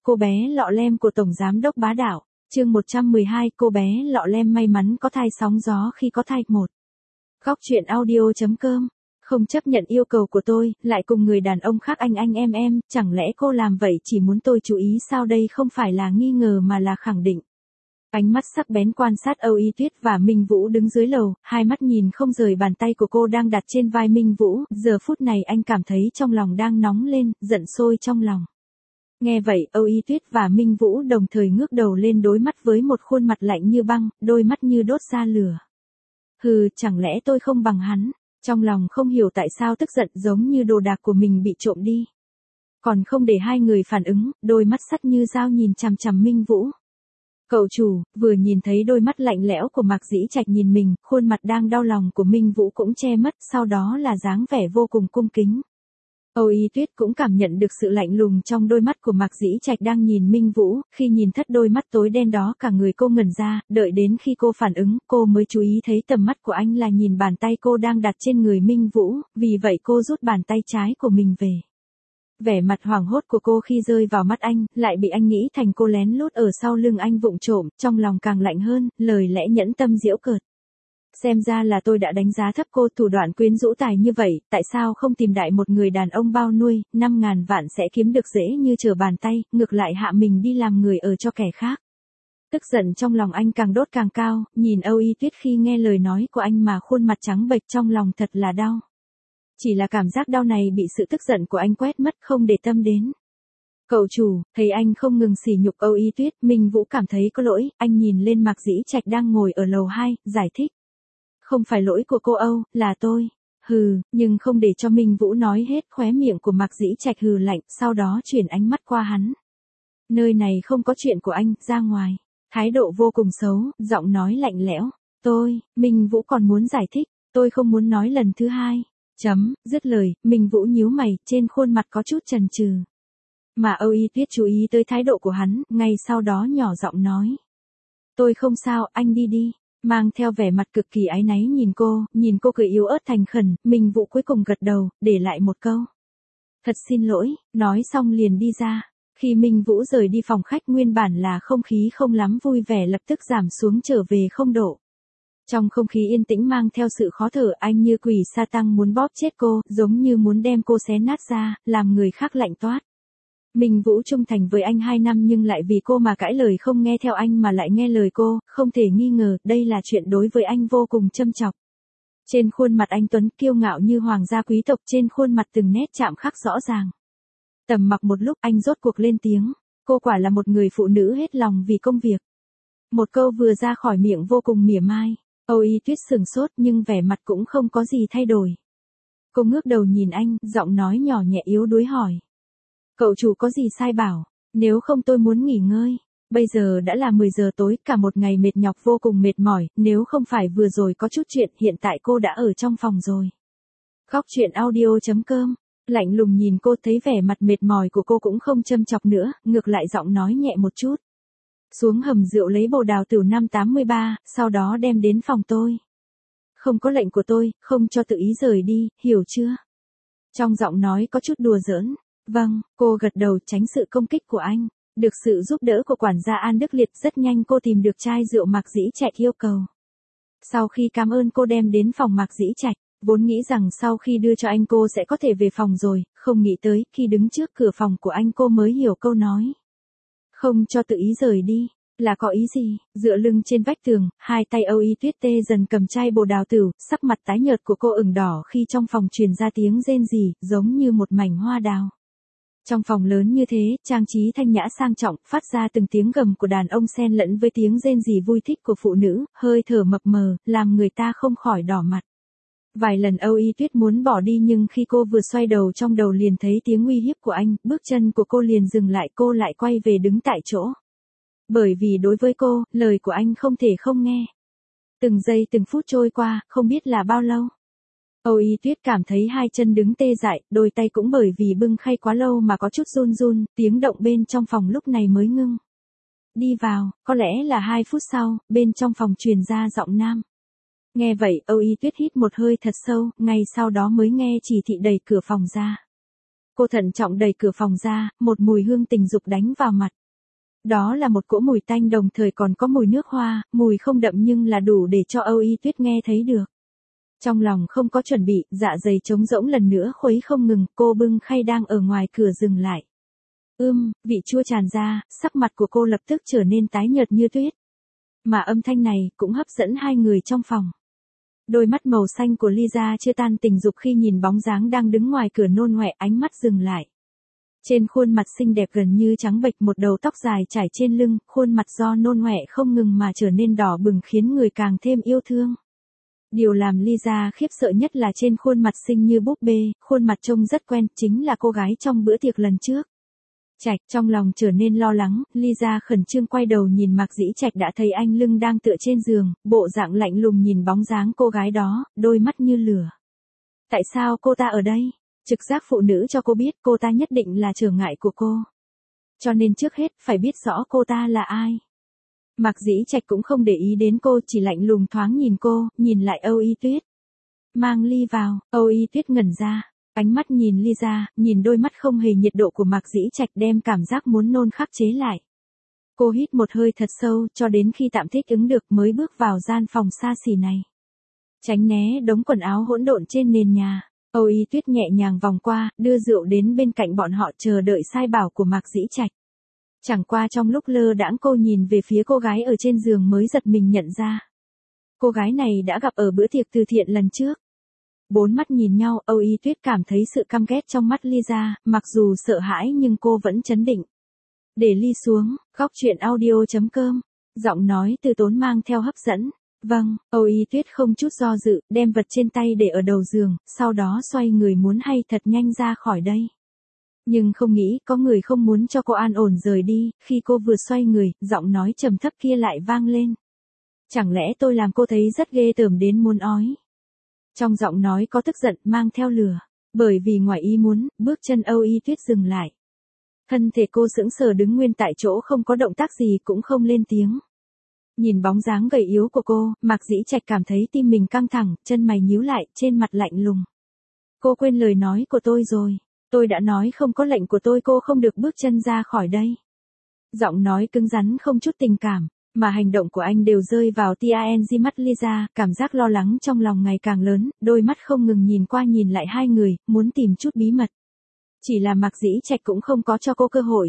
cô bé lọ lem của Tổng Giám đốc bá đạo. Chương 112, cô bé lọ lem may mắn có thai sóng gió khi có thai. 1. Góc truyện audio.com. Không chấp nhận yêu cầu của tôi, lại cùng người đàn ông khác anh em, chẳng lẽ cô làm vậy chỉ muốn tôi chú ý sao? Đây không phải là nghi ngờ mà là khẳng định. Ánh mắt sắc bén quan sát Âu Y Tuyết và Minh Vũ đứng dưới lầu, hai mắt nhìn không rời bàn tay của cô đang đặt trên vai Minh Vũ, giờ phút này anh cảm thấy trong lòng đang nóng lên, giận sôi trong lòng. Nghe vậy, Âu Y Tuyết và Minh Vũ đồng thời ngước đầu lên đối mắt với một khuôn mặt lạnh như băng, đôi mắt như đốt ra lửa. Hừ, chẳng lẽ tôi không bằng hắn? Trong lòng không hiểu tại sao tức giận giống như đồ đạc của mình bị trộm đi. Còn không để hai người phản ứng, đôi mắt sắt như dao nhìn chằm chằm Minh Vũ. Cậu chủ, vừa nhìn thấy đôi mắt lạnh lẽo của Mạc Dĩ Trạch nhìn mình, khuôn mặt đang đau lòng của Minh Vũ cũng che mất, sau đó là dáng vẻ vô cùng cung kính. Âu Y Tuyết cũng cảm nhận được sự lạnh lùng trong đôi mắt của Mạc Dĩ Trạch đang nhìn Minh Vũ, khi nhìn thất đôi mắt tối đen đó cả người cô ngẩn ra, đợi đến khi cô phản ứng, cô mới chú ý thấy tầm mắt của anh là nhìn bàn tay cô đang đặt trên người Minh Vũ, vì vậy cô rút bàn tay trái của mình về. Vẻ mặt hoảng hốt của cô khi rơi vào mắt anh, lại bị anh nghĩ thành cô lén lút ở sau lưng anh vụng trộm, trong lòng càng lạnh hơn, lời lẽ nhẫn tâm giễu cợt. Xem ra là tôi đã đánh giá thấp cô, thủ đoạn quyến rũ tài như vậy, tại sao không tìm đại một người đàn ông bao nuôi, 5.000 vạn sẽ kiếm được dễ như trở bàn tay, ngược lại hạ mình đi làm người ở cho kẻ khác. Tức giận trong lòng anh càng đốt càng cao, nhìn Âu Y Tuyết khi nghe lời nói của anh mà khuôn mặt trắng bệch trong lòng thật là đau. Chỉ là cảm giác đau này bị sự tức giận của anh quét mất không để tâm đến. Cậu chủ, thấy anh không ngừng sỉ nhục Âu Y Tuyết, Minh Vũ cảm thấy có lỗi, anh nhìn lên Mạc Dĩ Trạch đang ngồi ở lầu 2, giải thích. Không phải lỗi của cô Âu, là tôi. Hừ, nhưng không để cho Minh Vũ nói hết, khóe miệng của Mạc Dĩ Trạch hừ lạnh, sau đó chuyển ánh mắt qua hắn. Nơi này không có chuyện của anh, ra ngoài. Thái độ vô cùng xấu, giọng nói lạnh lẽo. Minh Vũ còn muốn giải thích, tôi không muốn nói lần thứ hai. Dứt lời, Minh Vũ nhíu mày, trên khuôn mặt có chút chần chừ. Mà Âu Y Tuyết chú ý tới thái độ của hắn, ngay sau đó nhỏ giọng nói. Tôi không sao, anh đi đi. Mang theo vẻ mặt cực kỳ áy náy nhìn cô cười yếu ớt thành khẩn, Minh Vũ cuối cùng gật đầu, để lại một câu. Thật xin lỗi, nói xong liền đi ra. Khi Minh Vũ rời đi phòng khách nguyên bản là không khí không lắm vui vẻ lập tức giảm xuống trở về 0 độ. Trong không khí yên tĩnh mang theo sự khó thở, anh như quỷ sa tăng muốn bóp chết cô, giống như muốn đem cô xé nát ra, làm người khác lạnh toát. Minh Vũ trung thành với anh 2 năm nhưng lại vì cô mà cãi lời không nghe theo anh mà lại nghe lời cô, không thể nghi ngờ, đây là chuyện đối với anh vô cùng châm chọc. Trên khuôn mặt anh tuấn kiêu ngạo như hoàng gia quý tộc, trên khuôn mặt từng nét chạm khắc rõ ràng. Tầm mặc một lúc anh rốt cuộc lên tiếng, cô quả là một người phụ nữ hết lòng vì công việc. Một câu vừa ra khỏi miệng vô cùng mỉa mai. Âu Y Tuyết sừng sốt nhưng vẻ mặt cũng không có gì thay đổi. Cô ngước đầu nhìn anh, giọng nói nhỏ nhẹ yếu đuối hỏi. Cậu chủ có gì sai bảo, nếu không tôi muốn nghỉ ngơi. Bây giờ đã là 10 giờ tối, cả một ngày mệt nhọc vô cùng mệt mỏi, nếu không phải vừa rồi có chút chuyện, hiện tại cô đã ở trong phòng rồi. Góc truyện audio.com. Lạnh lùng nhìn cô, thấy vẻ mặt mệt mỏi của cô cũng không châm chọc nữa, ngược lại giọng nói nhẹ một chút. Xuống hầm rượu lấy bồ đào tửu 583, sau đó đem đến phòng tôi. Không có lệnh của tôi, không cho tự ý rời đi, hiểu chưa? Trong giọng nói có chút đùa giỡn. Vâng, cô gật đầu tránh sự công kích của anh. Được sự giúp đỡ của quản gia An Đức Liệt, rất nhanh cô tìm được chai rượu Mạc Dĩ Trạch yêu cầu. Sau khi cảm ơn cô đem đến phòng Mạc Dĩ Trạch, vốn nghĩ rằng sau khi đưa cho anh cô sẽ có thể về phòng rồi, không nghĩ tới khi đứng trước cửa phòng của anh cô mới hiểu câu nói. Không cho tự ý rời đi, là có ý gì? Dựa lưng trên vách tường, hai tay Âu Y Tuyết tê dần cầm chai bồ đào tửu, sắc mặt tái nhợt của cô ửng đỏ khi trong phòng truyền ra tiếng rên rỉ, giống như một mảnh hoa đào. Trong phòng lớn như thế, trang trí thanh nhã sang trọng, phát ra từng tiếng gầm của đàn ông xen lẫn với tiếng rên rỉ vui thích của phụ nữ, hơi thở mập mờ, làm người ta không khỏi đỏ mặt. Vài lần Âu Y Tuyết muốn bỏ đi nhưng khi cô vừa xoay đầu trong đầu liền thấy tiếng uy hiếp của anh, bước chân của cô liền dừng lại, cô lại quay về đứng tại chỗ. Bởi vì đối với cô, lời của anh không thể không nghe. Từng giây từng phút trôi qua, không biết là bao lâu. Âu Y Tuyết cảm thấy hai chân đứng tê dại, đôi tay cũng bởi vì bưng khay quá lâu mà có chút run run, tiếng động bên trong phòng lúc này mới ngưng. Đi vào, có lẽ là 2 phút sau, bên trong phòng truyền ra giọng nam. Nghe vậy, Âu Y Tuyết hít một hơi thật sâu, ngay sau đó mới nghe chỉ thị đẩy cửa phòng ra. Cô thận trọng đẩy cửa phòng ra, một mùi hương tình dục đánh vào mặt. Đó là một cỗ mùi tanh đồng thời còn có mùi nước hoa, mùi không đậm nhưng là đủ để cho Âu Y Tuyết nghe thấy được. Trong lòng không có chuẩn bị, dạ dày trống rỗng lần nữa khuấy không ngừng, cô bưng khay đang ở ngoài cửa dừng lại. Vị chua tràn ra, sắc mặt của cô lập tức trở nên tái nhợt như tuyết. Mà âm thanh này cũng hấp dẫn hai người trong phòng. Đôi mắt màu xanh của Lisa chưa tan tình dục khi nhìn bóng dáng đang đứng ngoài cửa nôn ngoẹ, ánh mắt dừng lại. Trên khuôn mặt xinh đẹp gần như trắng bệch, một đầu tóc dài trải trên lưng, khuôn mặt do nôn ngoẹ không ngừng mà trở nên đỏ bừng khiến người càng thêm yêu thương. Điều làm Lisa khiếp sợ nhất là trên khuôn mặt xinh như búp bê, khuôn mặt trông rất quen, chính là cô gái trong bữa tiệc lần trước. Trạch, trong lòng trở nên lo lắng, Lisa khẩn trương quay đầu nhìn Mạc Dĩ Trạch đã thấy anh lưng đang tựa trên giường, bộ dạng lạnh lùng nhìn bóng dáng cô gái đó, đôi mắt như lửa. Tại sao cô ta ở đây? Trực giác phụ nữ cho cô biết cô ta nhất định là trở ngại của cô. Cho nên trước hết phải biết rõ cô ta là ai. Mạc Dĩ Trạch cũng không để ý đến cô, chỉ lạnh lùng thoáng nhìn cô, nhìn lại Âu Y Tuyết. Mang ly vào, Âu Y Tuyết ngẩn ra. Ánh mắt nhìn Lisa, nhìn đôi mắt không hề nhiệt độ của Mạc Dĩ Trạch đem cảm giác muốn nôn khắc chế lại. Cô hít một hơi thật sâu cho đến khi tạm thích ứng được mới bước vào gian phòng xa xỉ này. Tránh né đống quần áo hỗn độn trên nền nhà, Âu Y Tuyết nhẹ nhàng vòng qua, đưa rượu đến bên cạnh bọn họ chờ đợi sai bảo của Mạc Dĩ Trạch. Chẳng qua trong lúc lơ đãng cô nhìn về phía cô gái ở trên giường mới giật mình nhận ra. Cô gái này đã gặp ở bữa tiệc từ thiện lần trước. Bốn mắt nhìn nhau, Âu Y Tuyết cảm thấy sự căm ghét trong mắt Lisa, mặc dù sợ hãi nhưng cô vẫn trấn định. Để ly xuống, góc truyện audio.com, giọng nói từ tốn mang theo hấp dẫn. Vâng, Âu Y Tuyết không chút do dự, đem vật trên tay để ở đầu giường, sau đó xoay người muốn hay thật nhanh ra khỏi đây. Nhưng không nghĩ có người không muốn cho cô an ổn rời đi, khi cô vừa xoay người, giọng nói trầm thấp kia lại vang lên. Chẳng lẽ tôi làm cô thấy rất ghê tởm đến muốn ói? Trong giọng nói có tức giận mang theo lửa, bởi vì ngoài ý muốn, bước chân Âu Y Tuyết dừng lại. Thân thể cô sững sờ đứng nguyên tại chỗ không có động tác gì cũng không lên tiếng. Nhìn bóng dáng gầy yếu của cô, Mạc Dĩ Trạch cảm thấy tim mình căng thẳng, chân mày nhíu lại, trên mặt lạnh lùng. Cô quên lời nói của tôi rồi, tôi đã nói không có lệnh của tôi cô không được bước chân ra khỏi đây. Giọng nói cứng rắn không chút tình cảm. Mà hành động của anh đều rơi vào TANG mắt Lisa, cảm giác lo lắng trong lòng ngày càng lớn, đôi mắt không ngừng nhìn qua nhìn lại hai người, muốn tìm chút bí mật. Chỉ là Mạc Dĩ Trạch cũng không có cho cô cơ hội.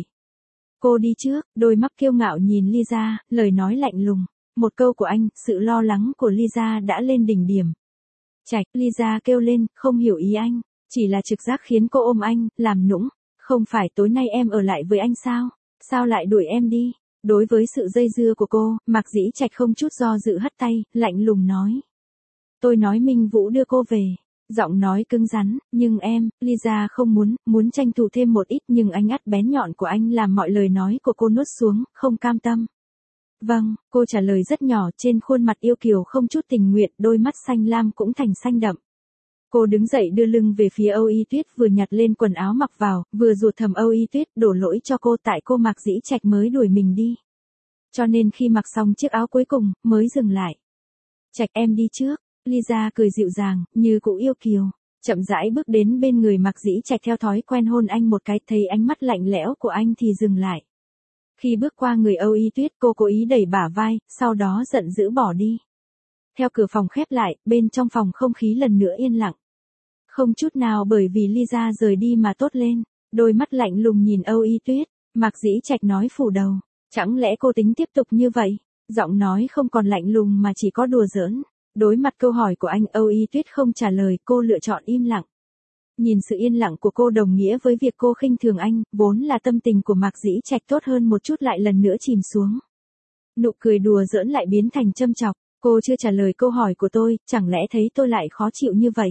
Cô đi trước, đôi mắt kiêu ngạo nhìn Lisa, lời nói lạnh lùng. Một câu của anh, sự lo lắng của Lisa đã lên đỉnh điểm. Trạch, Lisa kêu lên, không hiểu ý anh, chỉ là trực giác khiến cô ôm anh, làm nũng. Không phải tối nay em ở lại với anh sao? Sao lại đuổi em đi? Đối với sự dây dưa của cô, Mạc Dĩ Trạch không chút do dự hất tay, lạnh lùng nói. Tôi nói Minh Vũ đưa cô về. Giọng nói cứng rắn, nhưng em, Lisa không muốn tranh thủ thêm một ít nhưng ánh mắt bén nhọn của anh làm mọi lời nói của cô nuốt xuống, không cam tâm. Vâng, cô trả lời rất nhỏ trên khuôn mặt yêu kiều không chút tình nguyện, đôi mắt xanh lam cũng thành xanh đậm. Cô đứng dậy đưa lưng về phía Âu Y Tuyết vừa nhặt lên quần áo mặc vào, vừa ruột thầm Âu Y Tuyết đổ lỗi cho cô tại cô Mạc Dĩ Trạch mới đuổi mình đi. Cho nên khi mặc xong chiếc áo cuối cùng, mới dừng lại. Trạch em đi trước, Lisa cười dịu dàng, như cụ yêu kiều, chậm rãi bước đến bên người Mạc Dĩ Trạch theo thói quen hôn anh một cái, thấy ánh mắt lạnh lẽo của anh thì dừng lại. Khi bước qua người Âu Y Tuyết cô cố ý đẩy bả vai, sau đó giận dữ bỏ đi. Theo cửa phòng khép lại, bên trong phòng không khí lần nữa yên lặng. Không chút nào bởi vì Lisa rời đi mà tốt lên, đôi mắt lạnh lùng nhìn Âu Y Tuyết, Mạc Dĩ Trạch nói phủ đầu, chẳng lẽ cô tính tiếp tục như vậy? Giọng nói không còn lạnh lùng mà chỉ có đùa giỡn. Đối mặt câu hỏi của anh, Âu Y Tuyết không trả lời, cô lựa chọn im lặng. Nhìn sự yên lặng của cô đồng nghĩa với việc cô khinh thường anh, vốn là tâm tình của Mạc Dĩ Trạch tốt hơn một chút lại lần nữa chìm xuống. Nụ cười đùa giỡn lại biến thành châm chọc, cô chưa trả lời câu hỏi của tôi, chẳng lẽ thấy tôi lại khó chịu như vậy?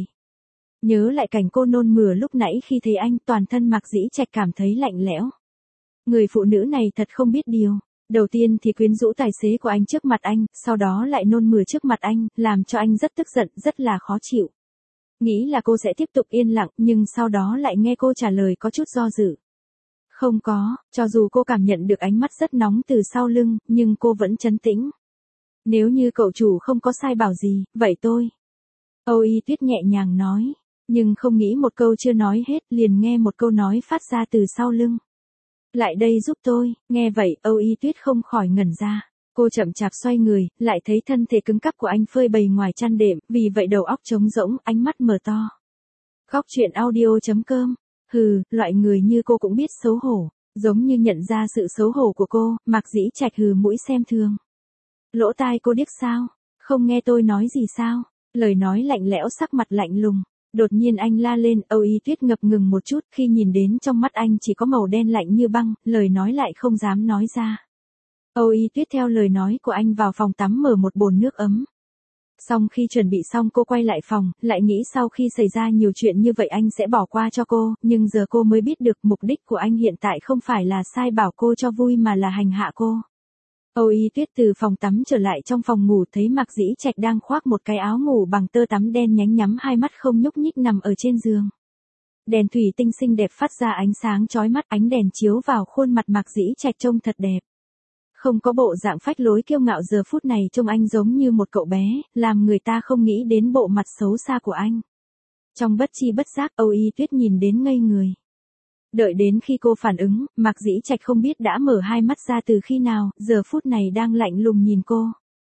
Nhớ lại cảnh cô nôn mửa lúc nãy khi thấy anh, toàn thân Mạc Dĩ Trạch cảm thấy lạnh lẽo. Người phụ nữ này thật không biết điều. Đầu tiên thì quyến rũ tài xế của anh trước mặt anh, sau đó lại nôn mửa trước mặt anh, làm cho anh rất tức giận, rất là khó chịu. Nghĩ là cô sẽ tiếp tục yên lặng, nhưng sau đó lại nghe cô trả lời có chút do dự. Không có, cho dù cô cảm nhận được ánh mắt rất nóng từ sau lưng, nhưng cô vẫn trấn tĩnh. Nếu như cậu chủ không có sai bảo gì, vậy tôi. Âu Y Tuyết nhẹ nhàng nói. Nhưng không nghĩ một câu chưa nói hết, liền nghe một câu nói phát ra từ sau lưng. Lại đây giúp tôi, nghe vậy, Âu Y Tuyết không khỏi ngẩn ra. Cô chậm chạp xoay người, lại thấy thân thể cứng cáp của anh phơi bày ngoài chăn đệm, vì vậy đầu óc trống rỗng, ánh mắt mở to. Góc truyện audio.com. Hừ, loại người như cô cũng biết xấu hổ. Giống như nhận ra sự xấu hổ của cô, Mạc Dĩ Trạch hừ mũi xem thường. Lỗ tai cô điếc sao? Không nghe tôi nói gì sao? Lời nói lạnh lẽo, sắc mặt lạnh lùng. Đột nhiên anh la lên, Âu Y Tuyết ngập ngừng một chút, khi nhìn đến trong mắt anh chỉ có màu đen lạnh như băng, lời nói lại không dám nói ra. Âu Y Tuyết theo lời nói của anh vào phòng tắm mở một bồn nước ấm. Xong khi chuẩn bị xong cô quay lại phòng, lại nghĩ sau khi xảy ra nhiều chuyện như vậy anh sẽ bỏ qua cho cô, nhưng giờ cô mới biết được mục đích của anh hiện tại không phải là sai bảo cô cho vui mà là hành hạ cô. Âu Y Tuyết từ phòng tắm trở lại trong phòng ngủ thấy Mạc Dĩ Trạch đang khoác một cái áo ngủ bằng tơ tắm đen nhánh, nhắm hai mắt không nhúc nhích nằm ở trên giường. Đèn thủy tinh xinh đẹp phát ra ánh sáng chói mắt, ánh đèn chiếu vào khuôn mặt Mạc Dĩ Trạch trông thật đẹp. Không có bộ dạng phách lối kiêu ngạo, giờ phút này trông anh giống như một cậu bé, làm người ta không nghĩ đến bộ mặt xấu xa của anh. Trong bất chi bất giác, Âu Y Tuyết nhìn đến ngây người. Đợi đến khi cô phản ứng, Mạc Dĩ Trạch không biết đã mở hai mắt ra từ khi nào, giờ phút này đang lạnh lùng nhìn cô.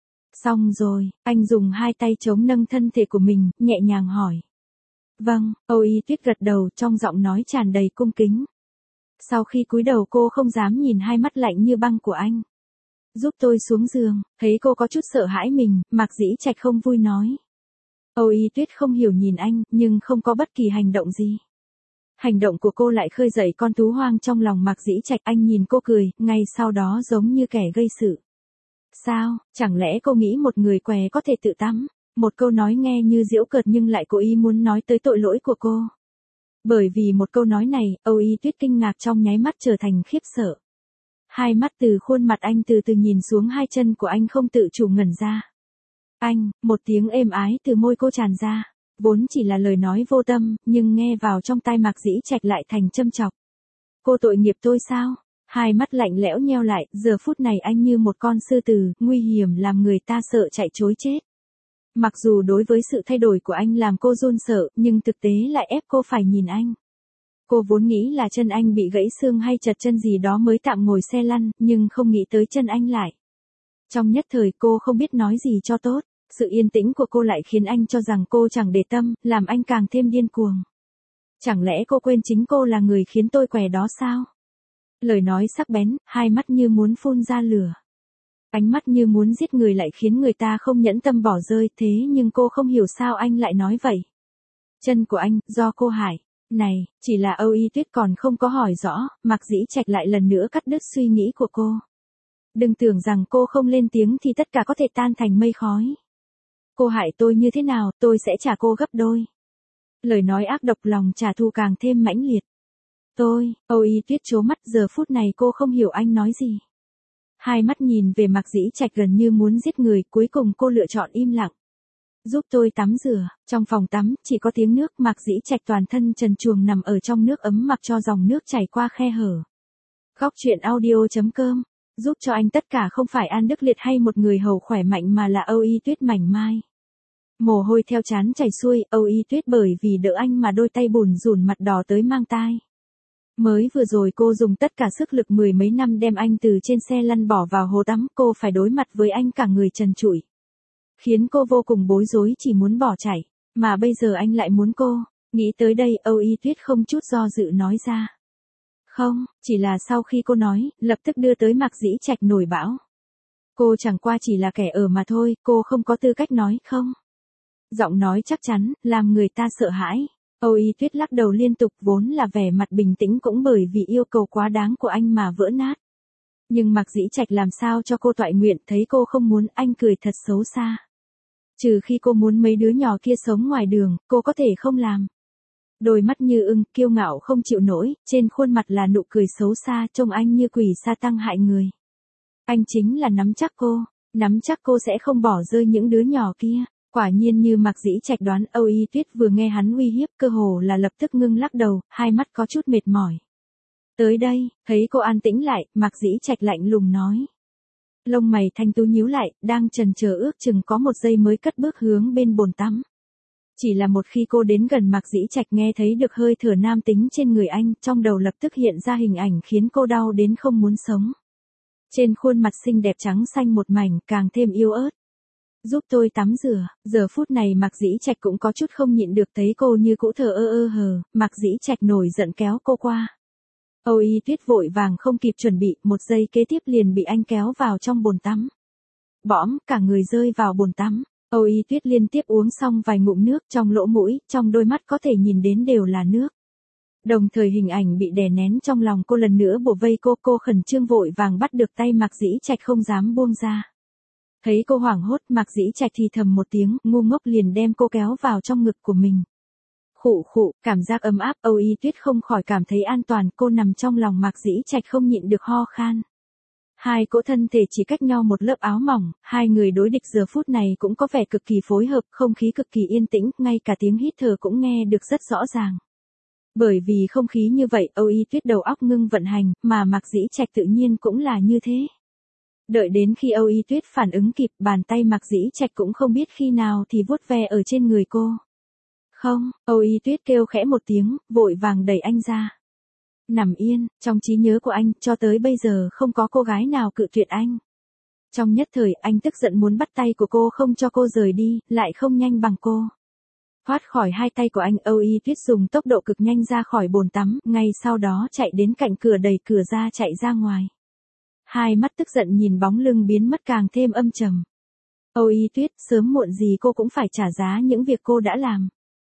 Xong rồi, anh dùng hai tay chống nâng thân thể của mình, nhẹ nhàng hỏi. Vâng, Âu Y Tuyết gật đầu, trong giọng nói tràn đầy cung kính. Sau khi cúi đầu cô không dám nhìn hai mắt lạnh như băng của anh. Giúp tôi xuống giường, thấy cô có chút sợ hãi mình, Mạc Dĩ Trạch không vui nói. Âu Y Tuyết không hiểu nhìn anh, nhưng không có bất kỳ hành động gì. Hành động của cô lại khơi dậy con thú hoang trong lòng Mạc Dĩ Trạch, anh nhìn cô cười, ngay sau đó giống như kẻ gây sự. Sao, chẳng lẽ cô nghĩ một người què có thể tự tắm? Một câu nói nghe như giễu cợt nhưng lại cố ý muốn nói tới tội lỗi của cô. Bởi vì một câu nói này, Âu Y Tuyết kinh ngạc trong nháy mắt trở thành khiếp sợ. Hai mắt từ khuôn mặt anh từ từ nhìn xuống hai chân của anh không tự chủ ngẩn ra. Anh, một tiếng êm ái từ môi cô tràn ra. Vốn chỉ là lời nói vô tâm, nhưng nghe vào trong tai Mạc Dĩ Trạch lại thành châm chọc. Cô tội nghiệp tôi sao? Hai mắt lạnh lẽo nheo lại, giờ phút này anh như một con sư tử, nguy hiểm làm người ta sợ chạy trối chết. Mặc dù đối với sự thay đổi của anh làm cô run sợ, nhưng thực tế lại ép cô phải nhìn anh. Cô vốn nghĩ là chân anh bị gãy xương hay chật chân gì đó mới tạm ngồi xe lăn, nhưng không nghĩ tới chân anh lại. Trong nhất thời cô không biết nói gì cho tốt. Sự yên tĩnh của cô lại khiến anh cho rằng cô chẳng để tâm, làm anh càng thêm điên cuồng. Chẳng lẽ cô quên chính cô là người khiến tôi què đó sao? Lời nói sắc bén, hai mắt như muốn phun ra lửa. Ánh mắt như muốn giết người lại khiến người ta không nhẫn tâm bỏ rơi, thế nhưng cô không hiểu sao anh lại nói vậy. Chân của anh, do cô hại. Này, chỉ là Âu Y Tuyết còn không có hỏi rõ, Mạc Dĩ Trạch lại lần nữa cắt đứt suy nghĩ của cô. Đừng tưởng rằng cô không lên tiếng thì tất cả có thể tan thành mây khói. Cô hại tôi như thế nào, tôi sẽ trả cô gấp đôi. Lời nói ác độc, lòng trả thù càng thêm mãnh liệt. Âu Y Tuyết trố mắt, giờ phút này cô không hiểu anh nói gì. Hai mắt nhìn về Mạc Dĩ Trạch gần như muốn giết người, cuối cùng cô lựa chọn im lặng. Giúp tôi tắm rửa, trong phòng tắm, chỉ có tiếng nước, Mạc Dĩ Trạch toàn thân trần truồng nằm ở trong nước ấm mặc cho dòng nước chảy qua khe hở. Góc truyện audio.com. Giúp cho anh tất cả không phải An Đức Liệt hay một người hầu khỏe mạnh mà là Âu Y Tuyết mảnh mai. Mồ hôi theo trán chảy xuôi, Âu Y Tuyết bởi vì đỡ anh mà đôi tay bùn rùn, mặt đỏ tới mang tai. Mới vừa rồi cô dùng tất cả sức lực mười mấy năm đem anh từ trên xe lăn bỏ vào hồ tắm, cô phải đối mặt với anh cả người trần trụi. Khiến cô vô cùng bối rối, chỉ muốn bỏ chạy, mà bây giờ anh lại muốn cô. Nghĩ tới đây, Âu Y Tuyết không chút do dự nói ra. Không, chỉ là sau khi cô nói, lập tức đưa tới Mạc Dĩ Trạch nổi bão. Cô chẳng qua chỉ là kẻ ở mà thôi, cô không có tư cách nói không. Giọng nói chắc chắn, làm người ta sợ hãi. Âu Y Tuyết lắc đầu liên tục, vốn là vẻ mặt bình tĩnh cũng bởi vì yêu cầu quá đáng của anh mà vỡ nát. Nhưng Mạc Dĩ Trạch làm sao cho cô toại nguyện, thấy cô không muốn, anh cười thật xấu xa. Trừ khi cô muốn mấy đứa nhỏ kia sống ngoài đường, cô có thể không làm. Đôi mắt như ưng, kiêu ngạo không chịu nổi, trên khuôn mặt là nụ cười xấu xa, trông anh như quỷ sa tăng hại người. Anh chính là nắm chắc cô sẽ không bỏ rơi những đứa nhỏ kia. Quả nhiên như Mạc Dĩ Trạch đoán, Âu Y Tuyết vừa nghe hắn uy hiếp cơ hồ là lập tức ngưng lắc đầu, hai mắt có chút mệt mỏi. Tới đây, thấy cô an tĩnh lại, Mạc Dĩ Trạch lạnh lùng nói. Lông mày thanh tú nhíu lại, đang chần chờ ước chừng có một giây mới cất bước hướng bên bồn tắm. Chỉ là một khi cô đến gần Mạc Dĩ Trạch nghe thấy được hơi thở nam tính trên người anh, trong đầu lập tức hiện ra hình ảnh khiến cô đau đến không muốn sống. Trên khuôn mặt xinh đẹp trắng xanh một mảnh, càng thêm yếu ớt. Giúp tôi tắm rửa. Giờ phút này Mạc Dĩ Trạch cũng có chút không nhịn được, thấy cô như cũ thờ ơ hờ, Mạc Dĩ Trạch nổi giận kéo cô qua. Âu Y Tuyết vội vàng không kịp chuẩn bị, một giây kế tiếp liền bị anh kéo vào trong bồn tắm. Bõm, cả người rơi vào bồn tắm. Âu Y Tuyết liên tiếp uống xong vài ngụm nước, trong lỗ mũi, trong đôi mắt có thể nhìn đến đều là nước. Đồng thời hình ảnh bị đè nén trong lòng cô lần nữa bủa vây cô khẩn trương vội vàng bắt được tay Mạc Dĩ Trạch không dám buông ra. Thấy cô hoảng hốt, Mạc Dĩ Trạch thì thầm một tiếng, ngu ngốc liền đem cô kéo vào trong ngực của mình. Khụ khụ, cảm giác ấm áp, Âu Y Tuyết không khỏi cảm thấy an toàn, cô nằm trong lòng Mạc Dĩ Trạch không nhịn được ho khan. Hai cỗ thân thể chỉ cách nhau một lớp áo mỏng, hai người đối địch giờ phút này cũng có vẻ cực kỳ phối hợp, không khí cực kỳ yên tĩnh, ngay cả tiếng hít thở cũng nghe được rất rõ ràng. Bởi vì không khí như vậy, Âu Y Tuyết đầu óc ngưng vận hành, mà Mạc Dĩ Trạch tự nhiên cũng là như thế. Đợi đến khi Âu Y Tuyết phản ứng kịp, bàn tay Mạc Dĩ Trạch cũng không biết khi nào thì vuốt ve ở trên người cô. Không, Âu Y Tuyết kêu khẽ một tiếng, vội vàng đẩy anh ra. Nằm yên, trong trí nhớ của anh, cho tới bây giờ không có cô gái nào cự tuyệt anh. Trong nhất thời, anh tức giận muốn bắt tay của cô không cho cô rời đi, lại không nhanh bằng cô. Thoát khỏi hai tay của anh, Âu Y Tuyết dùng tốc độ cực nhanh ra khỏi bồn tắm, ngay sau đó chạy đến cạnh cửa đẩy cửa ra chạy ra ngoài. Hai mắt tức giận nhìn bóng lưng biến mất càng thêm âm trầm. Âu Y Tuyết, sớm muộn gì cô cũng phải trả giá những việc cô đã làm.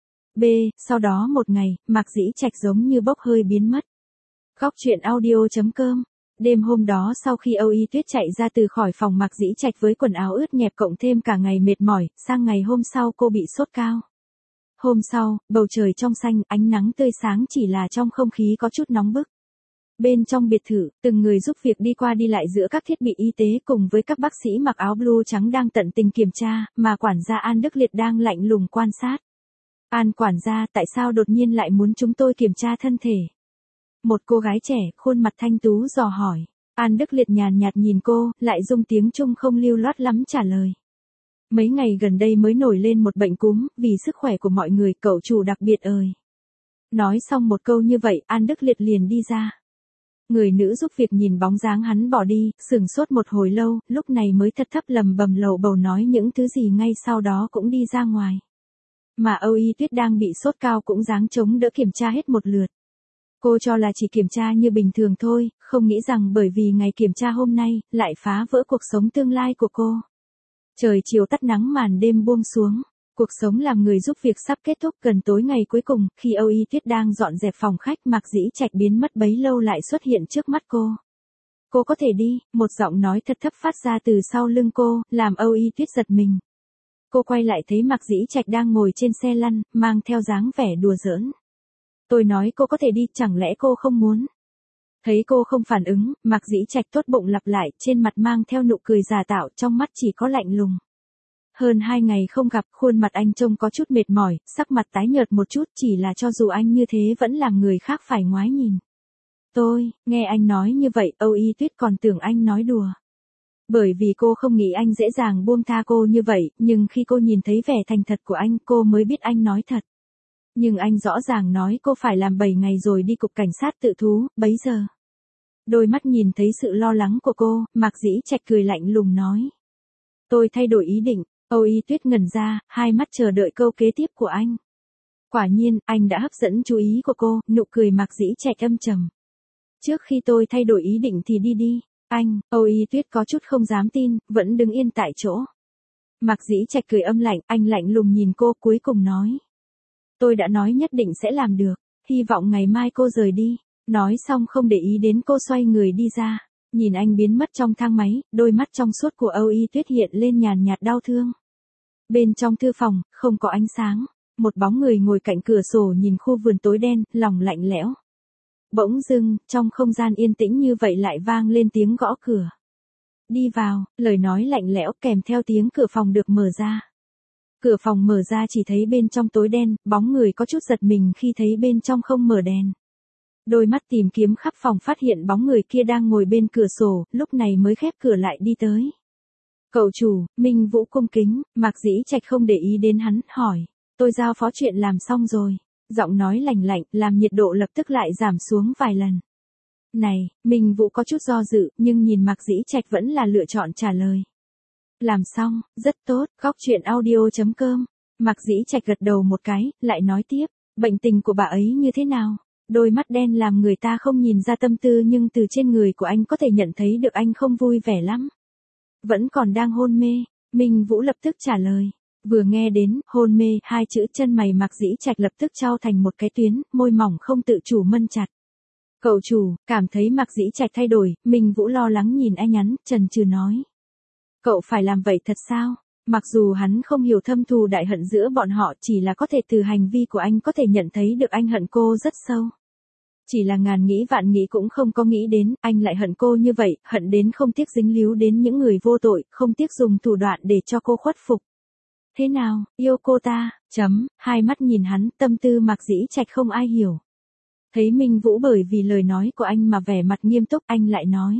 Sau đó một ngày, Mạc Dĩ Trạch giống như bốc hơi biến mất. Góc truyện audio.com. Đêm hôm đó sau khi Âu Y Tuyết chạy ra từ khỏi phòng Mạc Dĩ Trạch với quần áo ướt nhẹp cộng thêm cả ngày mệt mỏi, sang ngày hôm sau cô bị sốt cao. Hôm sau, bầu trời trong xanh, ánh nắng tươi sáng, chỉ là trong không khí có chút nóng bức. Bên trong biệt thự, từng người giúp việc đi qua đi lại giữa các thiết bị y tế cùng với các bác sĩ mặc áo blue trắng đang tận tình kiểm tra, mà quản gia An Đức Liệt đang lạnh lùng quan sát. An quản gia, tại sao đột nhiên lại muốn chúng tôi kiểm tra thân thể? Một cô gái trẻ, khuôn mặt thanh tú dò hỏi. An Đức Liệt nhàn nhạt nhìn cô, lại dùng tiếng Trung không lưu loát lắm trả lời. Mấy ngày gần đây mới nổi lên một bệnh cúm, vì sức khỏe của mọi người, cậu chủ đặc biệt ơi. Nói xong một câu như vậy, An Đức Liệt liền đi ra. Người nữ giúp việc nhìn bóng dáng hắn bỏ đi, sửng sốt một hồi lâu, lúc này mới thật thấp lầm bầm lầu bầu nói những thứ gì, ngay sau đó cũng đi ra ngoài. Mà Âu Y Tuyết đang bị sốt cao cũng giáng chống đỡ kiểm tra hết một lượt. Cô cho là chỉ kiểm tra như bình thường thôi, không nghĩ rằng bởi vì ngày kiểm tra hôm nay, lại phá vỡ cuộc sống tương lai của cô. Trời chiều tắt nắng, màn đêm buông xuống. Cuộc sống làm người giúp việc sắp kết thúc, gần tối ngày cuối cùng, khi Âu Y Tuyết đang dọn dẹp phòng khách, Mạc Dĩ Trạch biến mất bấy lâu lại xuất hiện trước mắt cô. Cô có thể đi, một giọng nói thật thấp phát ra từ sau lưng cô, làm Âu Y Tuyết giật mình. Cô quay lại thấy Mạc Dĩ Trạch đang ngồi trên xe lăn, mang theo dáng vẻ đùa giỡn. Tôi nói cô có thể đi, chẳng lẽ cô không muốn? Thấy cô không phản ứng, Mạc Dĩ Trạch tốt bụng lặp lại, trên mặt mang theo nụ cười giả tạo, trong mắt chỉ có lạnh lùng. Hơn 2 ngày không gặp, khuôn mặt anh trông có chút mệt mỏi, sắc mặt tái nhợt một chút, chỉ là cho dù anh như thế vẫn làm người khác phải ngoái nhìn. Nghe anh nói như vậy, Âu Y Tuyết còn tưởng anh nói đùa. Bởi vì cô không nghĩ anh dễ dàng buông tha cô như vậy, nhưng khi cô nhìn thấy vẻ thành thật của anh, cô mới biết anh nói thật. Nhưng anh rõ ràng nói cô phải làm 7 ngày rồi đi cục cảnh sát tự thú, bấy giờ. Đôi mắt nhìn thấy sự lo lắng của cô, Mạc Dĩ Trạch cười lạnh lùng nói. Tôi thay đổi ý định. Âu Y Tuyết ngẩn ra, hai mắt chờ đợi câu kế tiếp của anh. Quả nhiên, anh đã hấp dẫn chú ý của cô, nụ cười Mạc Dĩ Trạch âm trầm. Trước khi tôi thay đổi ý định thì đi. Anh, Âu Y Tuyết có chút không dám tin, vẫn đứng yên tại chỗ. Mạc Dĩ Trạch cười âm lạnh, anh lạnh lùng nhìn cô, cuối cùng nói. Tôi đã nói nhất định sẽ làm được, hy vọng ngày mai cô rời đi. Nói xong không để ý đến cô, xoay người đi ra. Nhìn anh biến mất trong thang máy, đôi mắt trong suốt của Âu Y Tuyết hiện lên nhàn nhạt đau thương. Bên trong thư phòng, không có ánh sáng. Một bóng người ngồi cạnh cửa sổ nhìn khu vườn tối đen, lòng lạnh lẽo. Bỗng dưng, trong không gian yên tĩnh như vậy lại vang lên tiếng gõ cửa. Đi vào, lời nói lạnh lẽo kèm theo tiếng cửa phòng được mở ra. Cửa phòng mở ra chỉ thấy bên trong tối đen, bóng người có chút giật mình khi thấy bên trong không mở đèn. Đôi mắt tìm kiếm khắp phòng phát hiện bóng người kia đang ngồi bên cửa sổ, lúc này mới khép cửa lại đi tới. Cậu chủ, Minh Vũ cung kính, Mạc Dĩ Trạch không để ý đến hắn, hỏi. Tôi giao phó chuyện làm xong rồi. Giọng nói lành lạnh, làm nhiệt độ lập tức lại giảm xuống vài lần. Này, Minh Vũ có chút do dự, nhưng nhìn Mạc Dĩ Trạch vẫn là lựa chọn trả lời. Làm xong, rất tốt, góc chuyện audio.com. Mạc Dĩ Trạch gật đầu một cái, lại nói tiếp, bệnh tình của bà ấy như thế nào? Đôi mắt đen làm người ta không nhìn ra tâm tư nhưng từ trên người của anh có thể nhận thấy được anh không vui vẻ lắm. Vẫn còn đang hôn mê, Minh Vũ lập tức trả lời. Vừa nghe đến hôn mê hai chữ, chân mày Mạc Dĩ Trạch lập tức trao thành một cái tuyến, môi mỏng không tự chủ mân chặt. Cậu chủ, cảm thấy Mạc Dĩ Trạch thay đổi, Minh Vũ lo lắng nhìn anh nhắn, chần chừ nói. Cậu phải làm vậy thật sao? Mặc dù hắn không hiểu thâm thù đại hận giữa bọn họ, chỉ là có thể từ hành vi của anh có thể nhận thấy được anh hận cô rất sâu. Chỉ là ngàn nghĩ vạn nghĩ cũng không có nghĩ đến, anh lại hận cô như vậy, hận đến không tiếc dính líu đến những người vô tội, không tiếc dùng thủ đoạn để cho cô khuất phục. Thế nào, yêu cô ta, hai mắt nhìn hắn, tâm tư Mạc Dĩ Trạch không ai hiểu. Thấy Minh Vũ bởi vì lời nói của anh mà vẻ mặt nghiêm túc, anh lại nói.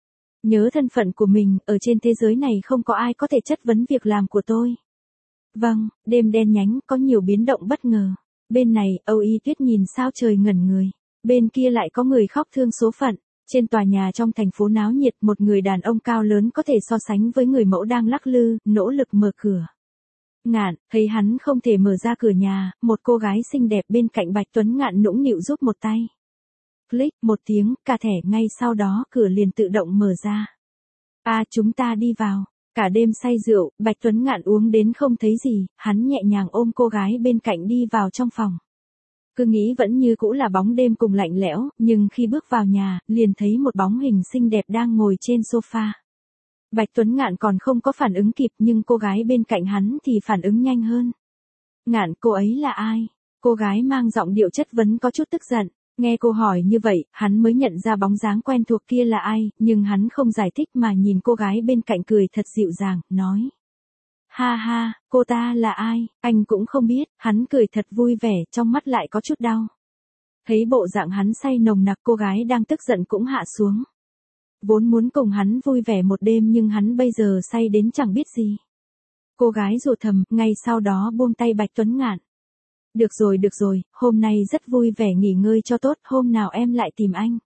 Nhớ thân phận của mình, ở trên thế giới này không có ai có thể chất vấn việc làm của tôi. Vâng, đêm đen nhánh, có nhiều biến động bất ngờ. Bên này, Âu Y Tuyết nhìn sao trời ngẩn người. Bên kia lại có người khóc thương số phận. Trên tòa nhà trong thành phố náo nhiệt, một người đàn ông cao lớn có thể so sánh với người mẫu đang lắc lư, nỗ lực mở cửa. Ngạn, thấy hắn không thể mở ra cửa nhà, một cô gái xinh đẹp bên cạnh Bạch Tuấn Ngạn nũng nịu giúp một tay. Click một tiếng, cả thẻ, ngay sau đó cửa liền tự động mở ra. Chúng ta đi vào. Cả đêm say rượu, Bạch Tuấn Ngạn uống đến không thấy gì, hắn nhẹ nhàng ôm cô gái bên cạnh đi vào trong phòng. Cứ nghĩ vẫn như cũ là bóng đêm cùng lạnh lẽo, nhưng khi bước vào nhà, liền thấy một bóng hình xinh đẹp đang ngồi trên sofa. Bạch Tuấn Ngạn còn không có phản ứng kịp nhưng cô gái bên cạnh hắn thì phản ứng nhanh hơn. Ngạn, cô ấy là ai? Cô gái mang giọng điệu chất vấn có chút tức giận. Nghe cô hỏi như vậy, hắn mới nhận ra bóng dáng quen thuộc kia là ai, nhưng hắn không giải thích mà nhìn cô gái bên cạnh cười thật dịu dàng, nói. Ha ha, cô ta là ai, anh cũng không biết, hắn cười thật vui vẻ, trong mắt lại có chút đau. Thấy bộ dạng hắn say nồng nặc, cô gái đang tức giận cũng hạ xuống. Vốn muốn cùng hắn vui vẻ một đêm nhưng hắn bây giờ say đến chẳng biết gì. Cô gái rủa thầm, ngay sau đó buông tay Bạch Tuấn Ngạn. Được rồi, hôm nay rất vui vẻ nghỉ ngơi cho tốt, hôm nào em lại tìm anh.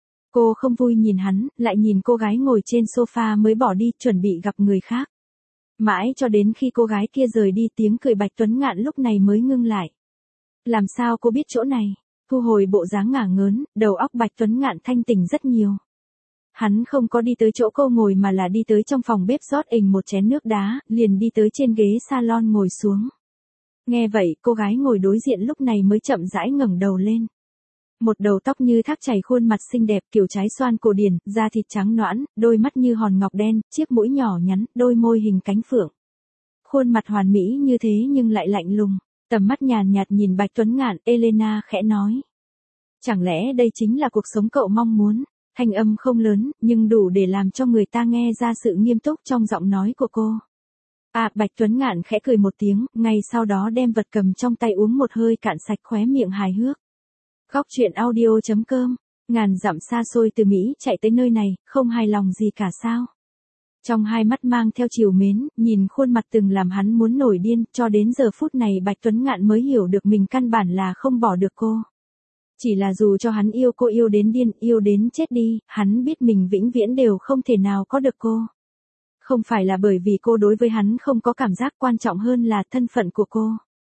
Cô không vui nhìn hắn, lại nhìn cô gái ngồi trên sofa mới bỏ đi, chuẩn bị gặp người khác. Mãi cho đến khi cô gái kia rời đi, tiếng cười Bạch Tuấn Ngạn lúc này mới ngưng lại. Làm sao cô biết chỗ này? Thu hồi bộ dáng ngả ngớn, đầu óc Bạch Tuấn Ngạn thanh tỉnh rất nhiều. Hắn không có đi tới chỗ cô ngồi mà là đi tới trong phòng bếp rót ình một chén nước đá, liền đi tới trên ghế salon ngồi xuống. Nghe vậy, cô gái ngồi đối diện lúc này mới chậm rãi ngẩng đầu lên. Một đầu tóc như thác chảy, khuôn mặt xinh đẹp, kiểu trái xoan cổ điển, da thịt trắng nõn, đôi mắt như hòn ngọc đen, chiếc mũi nhỏ nhắn, đôi môi hình cánh phượng. Khuôn mặt hoàn mỹ như thế nhưng lại lạnh lùng, tầm mắt nhàn nhạt nhìn Bạch Tuấn Ngạn, Elena khẽ nói. Chẳng lẽ đây chính là cuộc sống cậu mong muốn? Thanh âm không lớn, nhưng đủ để làm cho người ta nghe ra sự nghiêm túc trong giọng nói của cô. Bạch Tuấn Ngạn khẽ cười một tiếng, ngay sau đó đem vật cầm trong tay uống một hơi cạn sạch, khóe miệng hài hước. Góc chuyện audio.com, ngàn dặm xa xôi từ Mỹ chạy tới nơi này, không hài lòng gì cả sao? Trong hai mắt mang theo trìu mến, nhìn khuôn mặt từng làm hắn muốn nổi điên, cho đến giờ phút này Bạch Tuấn Ngạn mới hiểu được mình căn bản là không bỏ được cô. Chỉ là dù cho hắn yêu cô yêu đến điên, yêu đến chết đi, hắn biết mình vĩnh viễn đều không thể nào có được cô. Không phải là bởi vì cô đối với hắn không có cảm giác, quan trọng hơn là thân phận của cô.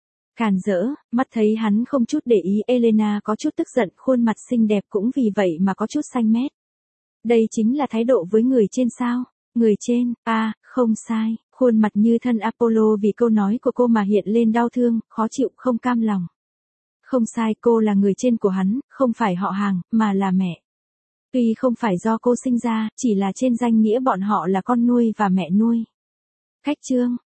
Càn rỡ, mắt thấy hắn không chút để ý, Elena có chút tức giận, khuôn mặt xinh đẹp cũng vì vậy mà có chút xanh mét. Đây chính là thái độ với người trên sao? Người trên, không sai, khuôn mặt như thân Apollo vì câu nói của cô mà hiện lên đau thương, khó chịu, không cam lòng. Không sai, cô là người trên của hắn, không phải họ hàng, mà là mẹ. Tuy không phải do cô sinh ra, chỉ là trên danh nghĩa bọn họ là con nuôi và mẹ nuôi. Cách chương